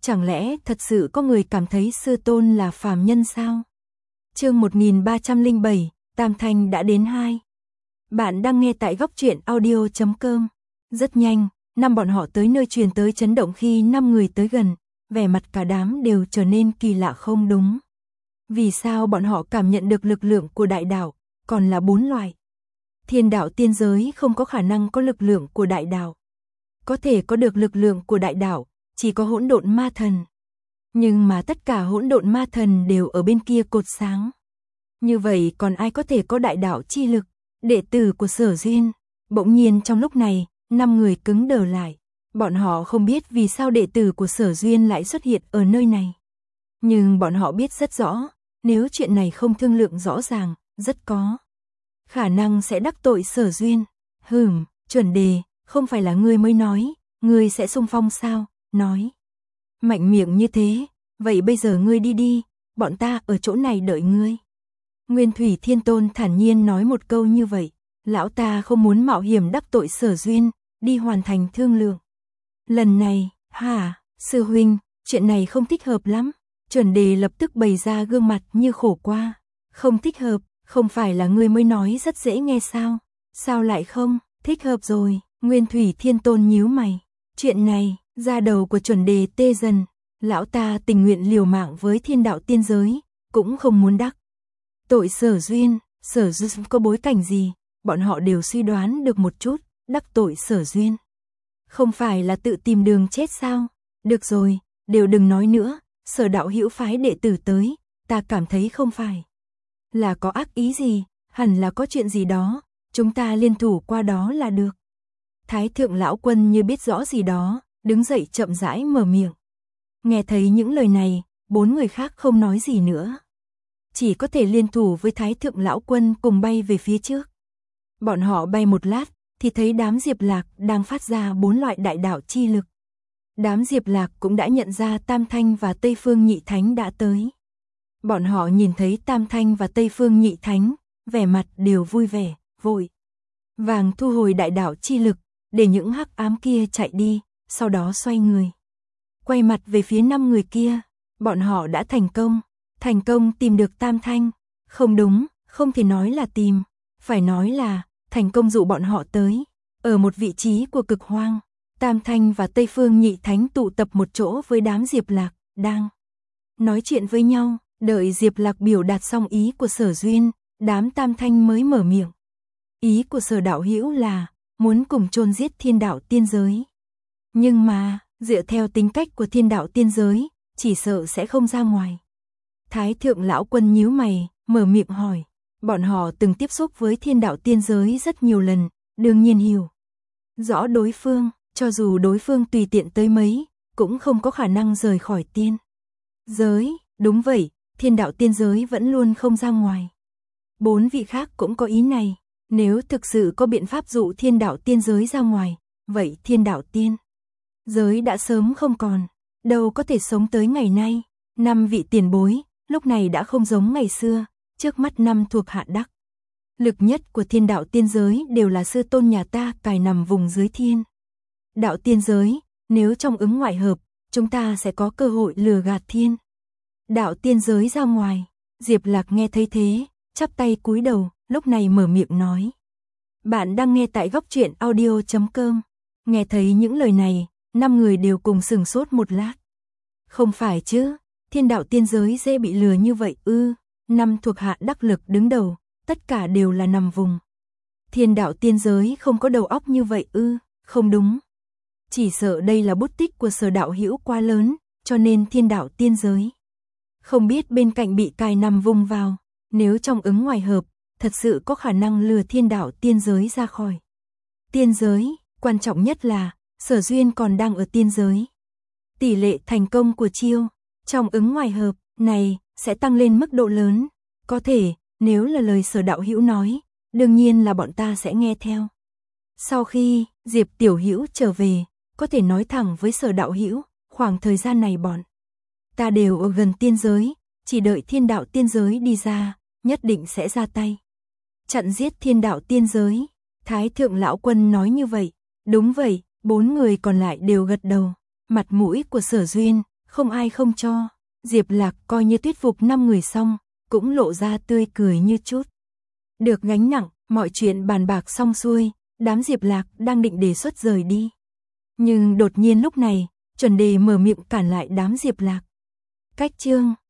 Chẳng lẽ thật sự có người cảm thấy sư tôn là phàm nhân sao? Chương 1307, Tam Thanh đã đến 2. Bạn đang nghe tại góc truyện audio.com. Rất nhanh, năm bọn họ tới nơi truyền tới chấn động khi 5 người tới gần, vẻ mặt cả đám đều trở nên kỳ lạ không đúng. Vì sao bọn họ cảm nhận được lực lượng của đại đạo, còn là 4 loại? Thiên đạo tiên giới không có khả năng có lực lượng của đại đạo. Có thể có được lực lượng của đại đạo, chỉ có hỗn độn ma thần. Nhưng mà tất cả hỗn độn ma thần đều ở bên kia cột sáng. Như vậy còn ai có thể có đại đạo chi lực? Đệ tử của Sở Duyên. Bỗng nhiên trong lúc này, 5 người cứng đờ lại. Bọn họ không biết vì sao đệ tử của Sở Duyên lại xuất hiện ở nơi này. Nhưng bọn họ biết rất rõ, nếu chuyện này không thương lượng rõ ràng, rất có khả năng sẽ đắc tội Sở Duyên. Chuẩn đề, không phải là ngươi mới nói, ngươi sẽ xung phong sao? Nói mạnh miệng như thế, vậy bây giờ ngươi đi đi, bọn ta ở chỗ này đợi ngươi. Nguyên Thủy Thiên Tôn thản nhiên nói một câu như vậy, lão ta không muốn mạo hiểm đắc tội Sở Duyên, đi hoàn thành thương lượng. Lần này, sư huynh, chuyện này không thích hợp lắm. Chuẩn đề lập tức bày ra gương mặt như khổ qua. Không thích hợp, không phải là ngươi mới nói rất dễ nghe sao? Sao lại không thích hợp rồi? Nguyên Thủy Thiên Tôn nhíu mày. Chuyện này, da đầu của chuẩn đề tê dần. Lão ta tình nguyện liều mạng với thiên đạo tiên giới, cũng không muốn đắc tội Sở Duyên có bối cảnh gì, bọn họ đều suy đoán được một chút, đắc tội Sở Duyên. Không phải là tự tìm đường chết sao? Được rồi, đều đừng nói nữa, Sở đạo hữu phái đệ tử tới, ta cảm thấy không phải là có ác ý gì, hẳn là có chuyện gì đó, chúng ta liên thủ qua đó là được. Thái thượng lão quân như biết rõ gì đó, đứng dậy chậm rãi mở miệng. Nghe thấy những lời này, 4 người khác không nói gì nữa. Chỉ có thể liên thủ với Thái thượng lão quân cùng bay về phía trước. Bọn họ bay một lát, thì thấy đám Diệp Lạc đang phát ra 4 loại đại đạo chi lực. Đám Diệp Lạc cũng đã nhận ra Tam Thanh và Tây Phương Nhị Thánh đã tới. Bọn họ nhìn thấy Tam Thanh và Tây Phương Nhị Thánh, vẻ mặt đều vui vẻ, vội vàng thu hồi đại đạo chi lực, để những hắc ám kia chạy đi, sau đó xoay người. Quay mặt về phía 5 người kia, bọn họ đã thành công tìm được Tam Thanh. Không đúng, không thể nói là tìm, phải nói là thành công dụ bọn họ tới. Ở một vị trí của cực hoang, Tam Thanh và Tây Phương Nhị Thánh tụ tập một chỗ với đám Diệp Lạc, đang nói chuyện với nhau, đợi Diệp Lạc biểu đạt xong ý của Sở Duyên, đám Tam Thanh mới mở miệng. Ý của Sở đạo hữu là muốn cùng chôn giết thiên đạo tiên giới. Nhưng mà, dựa theo tính cách của thiên đạo tiên giới, chỉ sợ sẽ không ra ngoài. Thái thượng lão quân nhíu mày, mở miệng hỏi. Bọn họ từng tiếp xúc với thiên đạo tiên giới rất nhiều lần, đương nhiên hiểu rõ đối phương, cho dù đối phương tùy tiện tới mấy, cũng không có khả năng rời khỏi tiên giới. Đúng vậy, thiên đạo tiên giới vẫn luôn không ra ngoài. 4 vị khác cũng có ý này, nếu thực sự có biện pháp dụ thiên đạo tiên giới ra ngoài, vậy thiên đạo tiên giới đã sớm không còn, đâu có thể sống tới ngày nay. 5 vị tiền bối, lúc này đã không giống ngày xưa, trước mắt 5 thuộc hạ đắc lực nhất của thiên đạo tiên giới đều là sư tôn nhà ta cài nằm vùng dưới thiên đạo tiên giới, nếu trong ứng ngoại hợp, chúng ta sẽ có cơ hội lừa gạt thiên đạo tiên giới ra ngoài. Diệp Lạc nghe thấy thế, chắp tay cúi đầu, lúc này mở miệng nói. Bạn đang nghe tại góc truyện audio.com. Nghe thấy những lời này, 5 người đều cùng sừng sốt một lát. Không phải chứ, thiên đạo tiên giới dễ bị lừa như vậy ư? 5 thuộc hạ đắc lực đứng đầu, tất cả đều là nằm vùng thiên đạo tiên giới không có đầu óc như vậy ư? Không đúng. Chỉ sợ đây là bút tích của Sở đạo hữu quá lớn, cho nên thiên đạo tiên giới không biết bên cạnh bị cài nằm vùng vào. Nếu trong ứng ngoài hợp, thật sự có khả năng lừa thiên đạo tiên giới ra khỏi tiên giới. Quan trọng nhất là Sở Duyên còn đang ở tiên giới. Tỷ lệ thành công của chiêu trong ứng ngoài hợp này sẽ tăng lên mức độ lớn. Có thể, nếu là lời Sở đạo hữu nói, đương nhiên là bọn ta sẽ nghe theo. Sau khi Diệp tiểu hữu trở về, có thể nói thẳng với Sở đạo hữu, khoảng thời gian này bọn ta đều ở gần tiên giới, chỉ đợi thiên đạo tiên giới đi ra, nhất định sẽ ra tay chặn giết thiên đạo tiên giới. Thái thượng lão quân nói như vậy. Đúng vậy, 4 người còn lại đều gật đầu. Mặt mũi của Sở Duyên Không ai không cho, Diệp Lạc coi như thuyết phục 5 người xong, cũng lộ ra tươi cười như chút được gánh nặng, mọi chuyện bàn bạc xong xuôi, đám Diệp Lạc đang định đề xuất rời đi. Nhưng đột nhiên lúc này, Chuẩn Đề mở miệng cản lại đám Diệp Lạc. Cách chương